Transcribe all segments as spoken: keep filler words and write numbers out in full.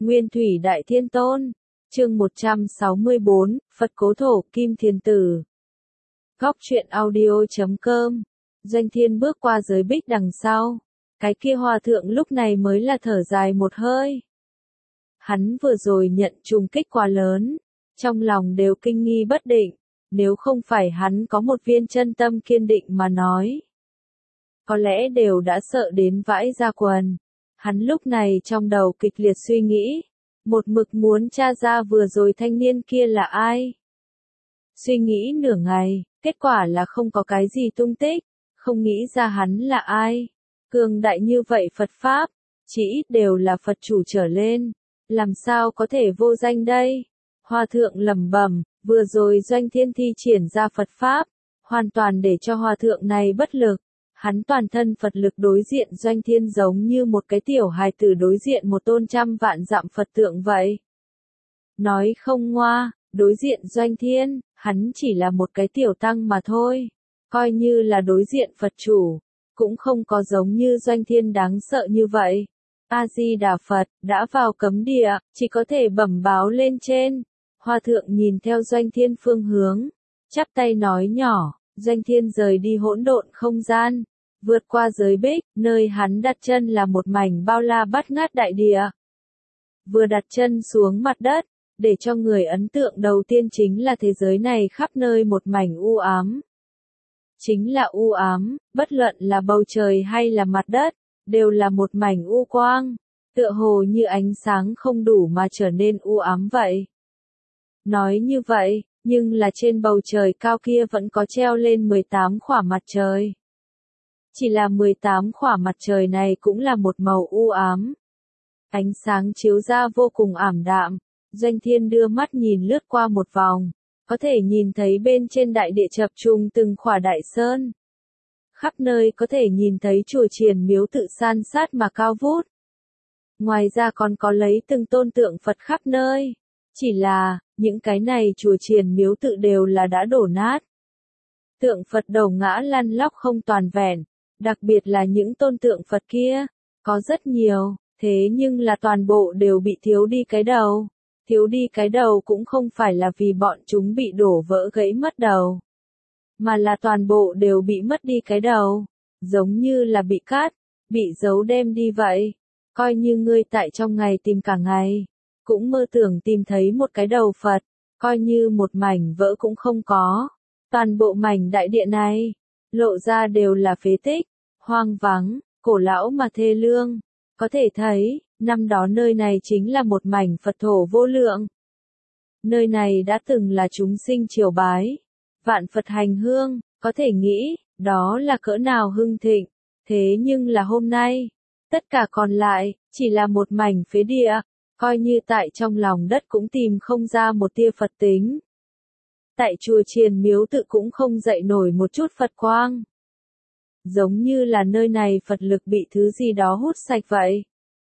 Nguyên Thủy Đại Thiên Tôn. Chương một trăm sáu mươi bốn, Phật Cố Thổ Kim Thiền Tử. Góc truyện audio chấm com. Doanh Thiên bước qua giới bích đằng sau. Cái kia hòa thượng lúc này mới là thở dài một hơi. Hắn vừa rồi nhận trùng kích quá lớn, trong lòng đều kinh nghi bất định, nếu không phải hắn có một viên chân tâm kiên định mà nói. Có lẽ đều đã sợ đến vãi ra quần. Hắn lúc này trong đầu kịch liệt suy nghĩ, một mực muốn tra ra vừa rồi thanh niên kia là ai. Suy nghĩ nửa ngày, kết quả là không có cái gì tung tích, không nghĩ ra hắn là ai. Cường đại như vậy Phật Pháp, chỉ ít đều là Phật chủ trở lên, làm sao có thể vô danh đây? Hòa thượng lẩm bẩm, vừa rồi Doanh Thiên thi triển ra Phật Pháp, hoàn toàn để cho hòa thượng này bất lực. Hắn toàn thân Phật lực đối diện Doanh Thiên giống như một cái tiểu hài tử đối diện một tôn trăm vạn dặm Phật tượng vậy. Nói không ngoa, đối diện Doanh Thiên, hắn chỉ là một cái tiểu tăng mà thôi. Coi như là đối diện Phật chủ, cũng không có giống như Doanh Thiên đáng sợ như vậy. A-di-đà Phật, đã vào cấm địa, chỉ có thể bẩm báo lên trên. Hòa thượng nhìn theo Doanh Thiên phương hướng, chắp tay nói nhỏ, Doanh Thiên rời đi hỗn độn không gian. Vượt qua giới bích, nơi hắn đặt chân là một mảnh bao la bát ngát đại địa. Vừa đặt chân xuống mặt đất, để cho người ấn tượng đầu tiên chính là thế giới này khắp nơi một mảnh u ám. Chính là u ám, bất luận là bầu trời hay là mặt đất, đều là một mảnh u quang, tựa hồ như ánh sáng không đủ mà trở nên u ám vậy. Nói như vậy, nhưng là trên bầu trời cao kia vẫn có treo lên mười tám khỏa mặt trời. Chỉ là mười tám khỏa mặt trời này cũng là một màu u ám. Ánh sáng chiếu ra vô cùng ảm đạm, Doanh Thiên đưa mắt nhìn lướt qua một vòng, có thể nhìn thấy bên trên đại địa chập trùng từng khỏa đại sơn. Khắp nơi có thể nhìn thấy chùa chiền miếu tự san sát mà cao vút. Ngoài ra còn có lấy từng tôn tượng Phật khắp nơi. Chỉ là, những cái này chùa chiền miếu tự đều là đã đổ nát. Tượng Phật đầu ngã lăn lóc không toàn vẹn. Đặc biệt là những tôn tượng Phật kia, có rất nhiều, thế nhưng là toàn bộ đều bị thiếu đi cái đầu. Thiếu đi cái đầu cũng không phải là vì bọn chúng bị đổ vỡ gãy mất đầu, mà là toàn bộ đều bị mất đi cái đầu, giống như là bị cắt, bị giấu đem đi vậy. Coi như ngươi tại trong ngày tìm cả ngày, cũng mơ tưởng tìm thấy một cái đầu Phật, coi như một mảnh vỡ cũng không có. Toàn bộ mảnh đại địa này, lộ ra đều là phế tích. Hoang vắng, cổ lão mà thê lương, có thể thấy, năm đó nơi này chính là một mảnh Phật thổ vô lượng. Nơi này đã từng là chúng sinh triều bái, vạn Phật hành hương, có thể nghĩ, đó là cỡ nào hưng thịnh, thế nhưng là hôm nay, tất cả còn lại, chỉ là một mảnh phế địa, coi như tại trong lòng đất cũng tìm không ra một tia Phật tính. Tại chùa chiền miếu tự cũng không dậy nổi một chút Phật quang. Giống như là nơi này Phật lực bị thứ gì đó hút sạch vậy.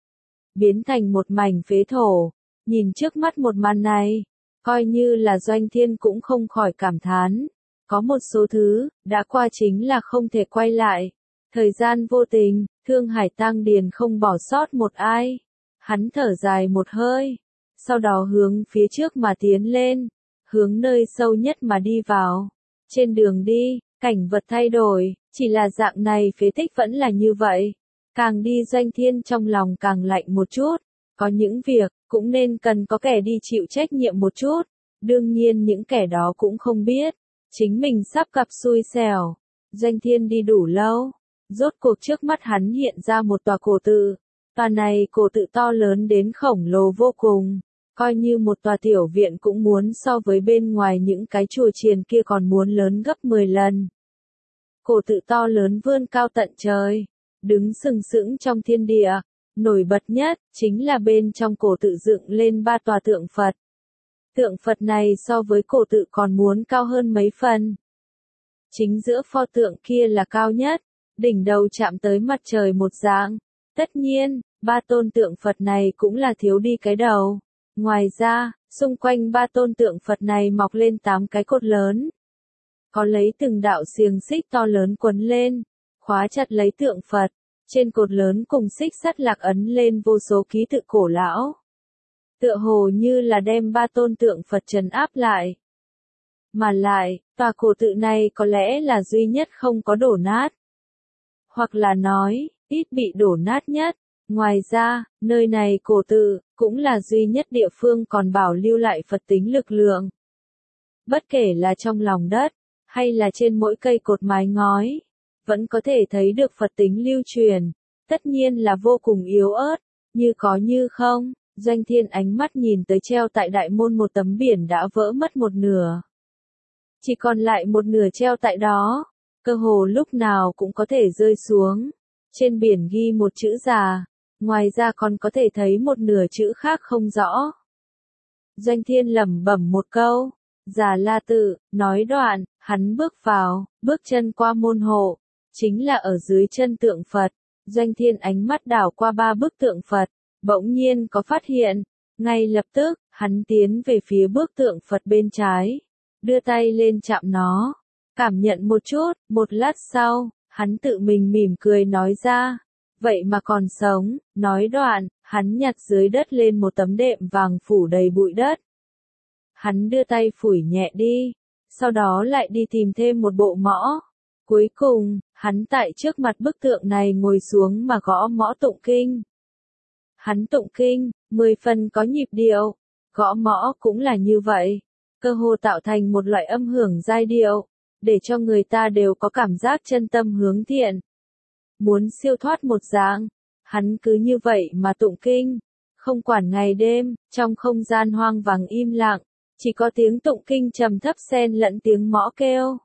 Biến thành một mảnh phế thổ, nhìn trước mắt một màn này, coi như là Doanh Thiên cũng không khỏi cảm thán. Có một số thứ, đã qua chính là không thể quay lại. Thời gian vô tình, Thương Hải Tang Điền không bỏ sót một ai. Hắn thở dài một hơi, sau đó hướng phía trước mà tiến lên, hướng nơi sâu nhất mà đi vào. Trên đường đi, cảnh vật thay đổi, chỉ là dạng này phế tích vẫn là như vậy. Càng đi Doanh Thiên trong lòng càng lạnh một chút. Có những việc, cũng nên cần có kẻ đi chịu trách nhiệm một chút. Đương nhiên những kẻ đó cũng không biết. Chính mình sắp gặp xui xẻo. Doanh Thiên đi đủ lâu. Rốt cuộc trước mắt hắn hiện ra một tòa cổ tự. Tòa này cổ tự to lớn đến khổng lồ vô cùng. Coi như một tòa tiểu viện cũng muốn so với bên ngoài những cái chùa chiền kia còn muốn lớn gấp mười lần. Cổ tự to lớn vươn cao tận trời, đứng sừng sững trong thiên địa, nổi bật nhất, chính là bên trong cổ tự dựng lên ba tòa tượng Phật. Tượng Phật này so với cổ tự còn muốn cao hơn mấy phần. Chính giữa pho tượng kia là cao nhất, đỉnh đầu chạm tới mặt trời một dạng. Tất nhiên, ba tôn tượng Phật này cũng là thiếu đi cái đầu. Ngoài ra, xung quanh ba tôn tượng Phật này mọc lên tám cái cột lớn. Có lấy từng đạo xiềng xích to lớn quấn lên, khóa chặt lấy tượng Phật. Trên cột lớn cùng xích sắt lạc ấn lên vô số ký tự cổ lão. tựa hồ như là đem ba tôn tượng Phật trấn áp lại. Mà lại, tòa cổ tự này có lẽ là duy nhất không có đổ nát. Hoặc là nói, ít bị đổ nát nhất. Ngoài ra, nơi này cổ tự, cũng là duy nhất địa phương còn bảo lưu lại Phật tính lực lượng. Bất kể là trong lòng đất, hay là trên mỗi cây cột mái ngói, vẫn có thể thấy được Phật tính lưu truyền, tất nhiên là vô cùng yếu ớt, như có như không. Doanh Thiên ánh mắt nhìn tới treo tại đại môn một tấm biển đã vỡ mất một nửa. Chỉ còn lại một nửa treo tại đó, cơ hồ lúc nào cũng có thể rơi xuống. Trên biển ghi một chữ già, ngoài ra còn có thể thấy một nửa chữ khác không rõ. Doanh Thiên lẩm bẩm một câu, Già La Tự, nói đoạn, hắn bước vào, bước chân qua môn hộ, chính là ở dưới chân tượng Phật. Doanh Thiên ánh mắt đảo qua ba bức tượng Phật, bỗng nhiên có phát hiện, ngay lập tức, hắn tiến về phía bức tượng Phật bên trái, đưa tay lên chạm nó, cảm nhận một chút, một lát sau, hắn tự mình mỉm cười nói ra, vậy mà còn sống. Nói đoạn, hắn nhặt dưới đất lên một tấm đệm vàng phủ đầy bụi đất. Hắn đưa tay phủi nhẹ đi, sau đó lại đi tìm thêm một bộ mõ. Cuối cùng, hắn tại trước mặt bức tượng này ngồi xuống mà gõ mõ tụng kinh. Hắn tụng kinh, mười phần có nhịp điệu, gõ mõ cũng là như vậy, cơ hồ tạo thành một loại âm hưởng giai điệu, để cho người ta đều có cảm giác chân tâm hướng thiện. Muốn siêu thoát một dạng, hắn cứ như vậy mà tụng kinh, không quản ngày đêm, trong không gian hoang vắng im lặng, chỉ có tiếng tụng kinh trầm thấp xen lẫn tiếng mõ kêu.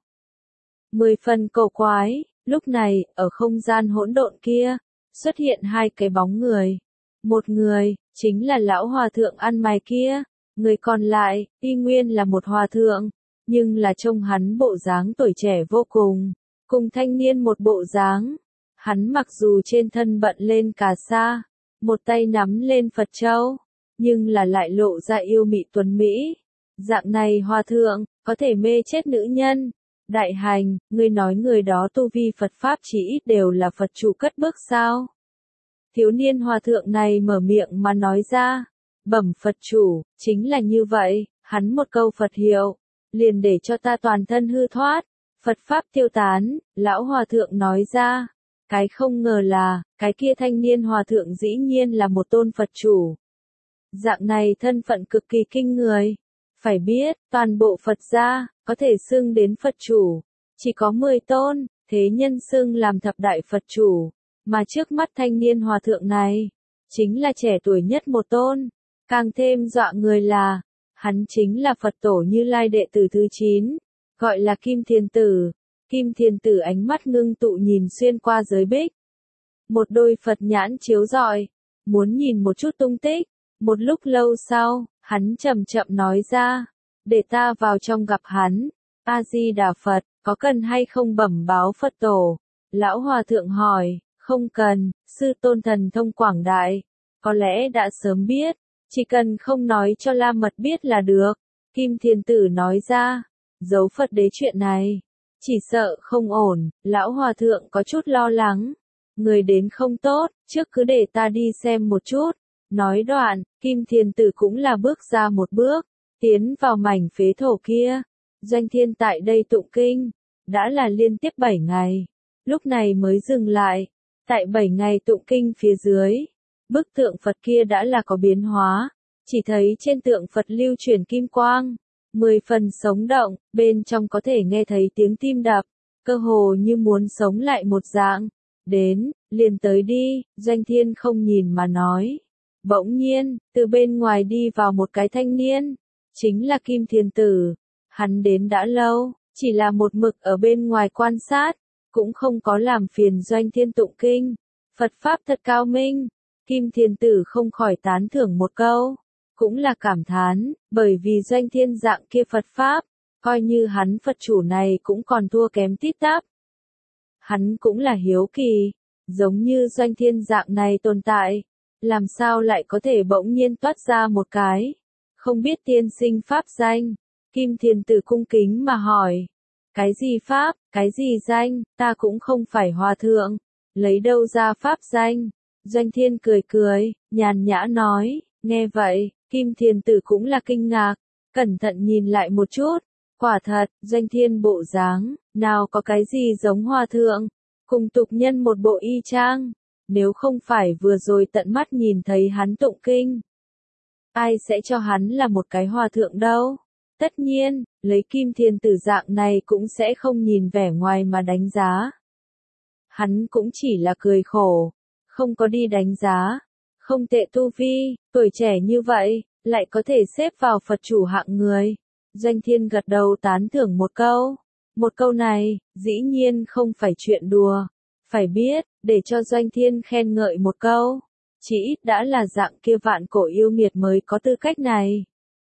Mười phần cổ quái, lúc này, ở không gian hỗn độn kia, xuất hiện hai cái bóng người. Một người, chính là lão hòa thượng ăn mày kia, người còn lại, y nguyên là một hòa thượng, nhưng là trông hắn bộ dáng tuổi trẻ vô cùng, cùng thanh niên một bộ dáng. Hắn mặc dù trên thân bận lên cà sa, một tay nắm lên Phật châu, nhưng là lại lộ ra yêu mị tuấn mỹ. Dạng này hòa thượng, có thể mê chết nữ nhân. Đại hành, ngươi nói người đó tu vi Phật Pháp chỉ ít đều là Phật chủ cất bước sao? Thiếu niên hòa thượng này mở miệng mà nói ra, bẩm Phật chủ, chính là như vậy, hắn một câu Phật hiệu, liền để cho ta toàn thân hư thoát, Phật Pháp tiêu tán. Lão hòa thượng nói ra, cái không ngờ là, cái kia thanh niên hòa thượng dĩ nhiên là một tôn Phật chủ. Dạng này thân phận cực kỳ kinh người. Phải biết, toàn bộ Phật gia, có thể xưng đến Phật chủ, chỉ có mười tôn, thế nhân xưng làm thập đại Phật chủ, mà trước mắt thanh niên hòa thượng này, chính là trẻ tuổi nhất một tôn. Càng thêm dọa người là, hắn chính là Phật tổ Như Lai đệ tử thứ chín, gọi là Kim Thiền Tử. Kim Thiền Tử ánh mắt ngưng tụ nhìn xuyên qua giới bích. Một đôi Phật nhãn chiếu rọi, muốn nhìn một chút tung tích. Một lúc lâu sau, hắn chậm chậm nói ra, để ta vào trong gặp hắn. A-di-đà Phật, có cần hay không bẩm báo Phật tổ? Lão hòa thượng hỏi, không cần, sư tôn thần thông quảng đại, có lẽ đã sớm biết, chỉ cần không nói cho La Mật biết là được. Kim Thiền Tử nói ra, giấu Phật đế chuyện này, chỉ sợ không ổn. Lão hòa thượng có chút lo lắng, người đến không tốt, trước cứ để ta đi xem một chút. Nói đoạn, Kim Thiền Tử cũng là bước ra một bước, tiến vào mảnh phế thổ kia. Doanh Thiên tại đây tụng kinh, đã là liên tiếp bảy ngày, lúc này mới dừng lại. Tại bảy ngày tụng kinh phía dưới, bức tượng Phật kia đã là có biến hóa, chỉ thấy trên tượng Phật lưu chuyển kim quang, mười phần sống động, bên trong có thể nghe thấy tiếng tim đập, cơ hồ như muốn sống lại một dạng. Đến, liền tới đi, Doanh Thiên không nhìn mà nói. Bỗng nhiên, từ bên ngoài đi vào một cái thanh niên, chính là Kim Thiền Tử. Hắn đến đã lâu, chỉ là một mực ở bên ngoài quan sát, cũng không có làm phiền Doanh Thiên tụng kinh. Phật Pháp thật cao minh. Kim Thiền Tử không khỏi tán thưởng một câu, cũng là cảm thán, bởi vì Doanh Thiên dạng kia Phật Pháp, coi như hắn Phật chủ này cũng còn thua kém tít tắp. Hắn cũng là hiếu kỳ, giống như Doanh Thiên dạng này tồn tại, làm sao lại có thể bỗng nhiên toát ra một cái, không biết tiên sinh Pháp danh. Kim Thiền Tử cung kính mà hỏi, cái gì Pháp, cái gì danh, ta cũng không phải hòa thượng, lấy đâu ra Pháp danh. Doanh Thiên cười cười, nhàn nhã nói, nghe vậy, Kim Thiền Tử cũng là kinh ngạc, cẩn thận nhìn lại một chút, quả thật, Doanh Thiên bộ dáng, nào có cái gì giống hòa thượng, cùng tục nhân một bộ y chang, nếu không phải vừa rồi tận mắt nhìn thấy hắn tụng kinh. Ai sẽ cho hắn là một cái hòa thượng đâu? Tất nhiên, lấy Kim Thiền Tử dạng này cũng sẽ không nhìn vẻ ngoài mà đánh giá. Hắn cũng chỉ là cười khổ, không có đi đánh giá. Không tệ tu vi, tuổi trẻ như vậy, lại có thể xếp vào Phật chủ hạng người. Doanh Thiên gật đầu tán thưởng một câu. Một câu này, dĩ nhiên không phải chuyện đùa. Phải biết, để cho Doanh Thiên khen ngợi một câu, chỉ ít đã là dạng kia vạn cổ yêu nghiệt mới có tư cách này.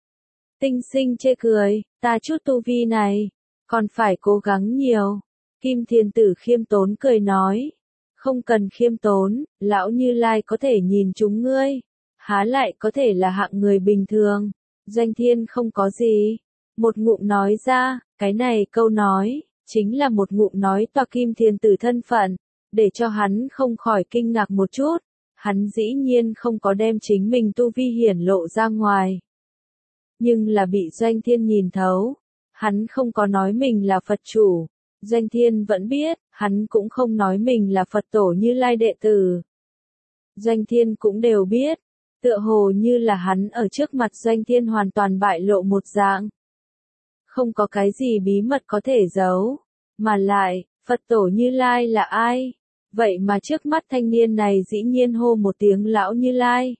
Tinh sinh chê cười, ta chút tu vi này, còn phải cố gắng nhiều. Kim Thiền Tử khiêm tốn cười nói. Không cần khiêm tốn, lão Như Lai có thể nhìn chúng ngươi, há lại có thể là hạng người bình thường. Doanh Thiên không có gì. Một ngụm nói ra, cái này câu nói, chính là một ngụm nói toạc Kim Thiền Tử thân phận, để cho hắn không khỏi kinh ngạc một chút. Hắn dĩ nhiên không có đem chính mình tu vi hiển lộ ra ngoài. Nhưng là bị Doanh Thiên nhìn thấu. Hắn không có nói mình là Phật chủ. Doanh Thiên vẫn biết, hắn cũng không nói mình là Phật tổ Như Lai đệ tử. Doanh Thiên cũng đều biết, tựa hồ như là hắn ở trước mặt Doanh Thiên hoàn toàn bại lộ một dạng. Không có cái gì bí mật có thể giấu, mà lại, Phật tổ Như Lai là ai? Vậy mà trước mắt thanh niên này dĩ nhiên hô một tiếng lão Như Lai.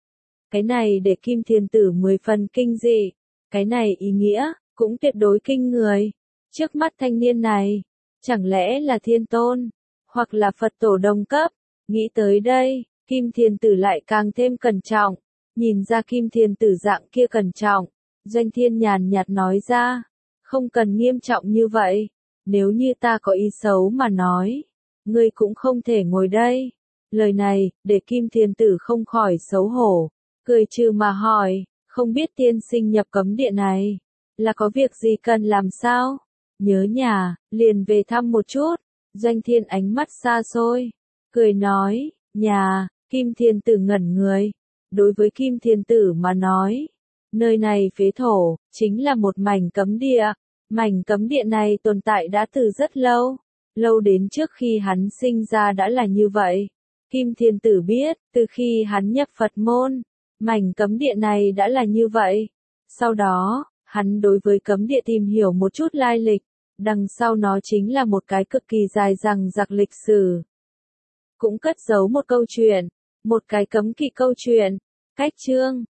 Cái này để Kim Thiền Tử mười phần kinh dị, cái này ý nghĩa, cũng tuyệt đối kinh người. Trước mắt thanh niên này, chẳng lẽ là Thiên Tôn, hoặc là Phật tổ đồng cấp? Nghĩ tới đây, Kim Thiền Tử lại càng thêm cẩn trọng, nhìn ra Kim Thiền Tử dạng kia cẩn trọng, Doanh Thiên nhàn nhạt nói ra, không cần nghiêm trọng như vậy, nếu như ta có ý xấu mà nói, ngươi cũng không thể ngồi đây. Lời này, để Kim Thiền Tử không khỏi xấu hổ, cười trừ mà hỏi, không biết tiên sinh nhập cấm địa này, là có việc gì cần làm sao? Nhớ nhà, liền về thăm một chút. Doanh Thiên ánh mắt xa xôi, cười nói, nhà. Kim Thiền Tử ngẩn người. Đối với Kim Thiền Tử mà nói, nơi này phế thổ, chính là một mảnh cấm địa. Mảnh cấm địa này tồn tại đã từ rất lâu, lâu đến trước khi hắn sinh ra đã là như vậy. Kim Thiền Tử biết, từ khi hắn nhập Phật môn, mảnh cấm địa này đã là như vậy. Sau đó, hắn đối với cấm địa tìm hiểu một chút lai lịch, đằng sau nó chính là một cái cực kỳ dài dằng dặc lịch sử. Cũng cất giấu một câu chuyện, một cái cấm kỵ câu chuyện. Cách chương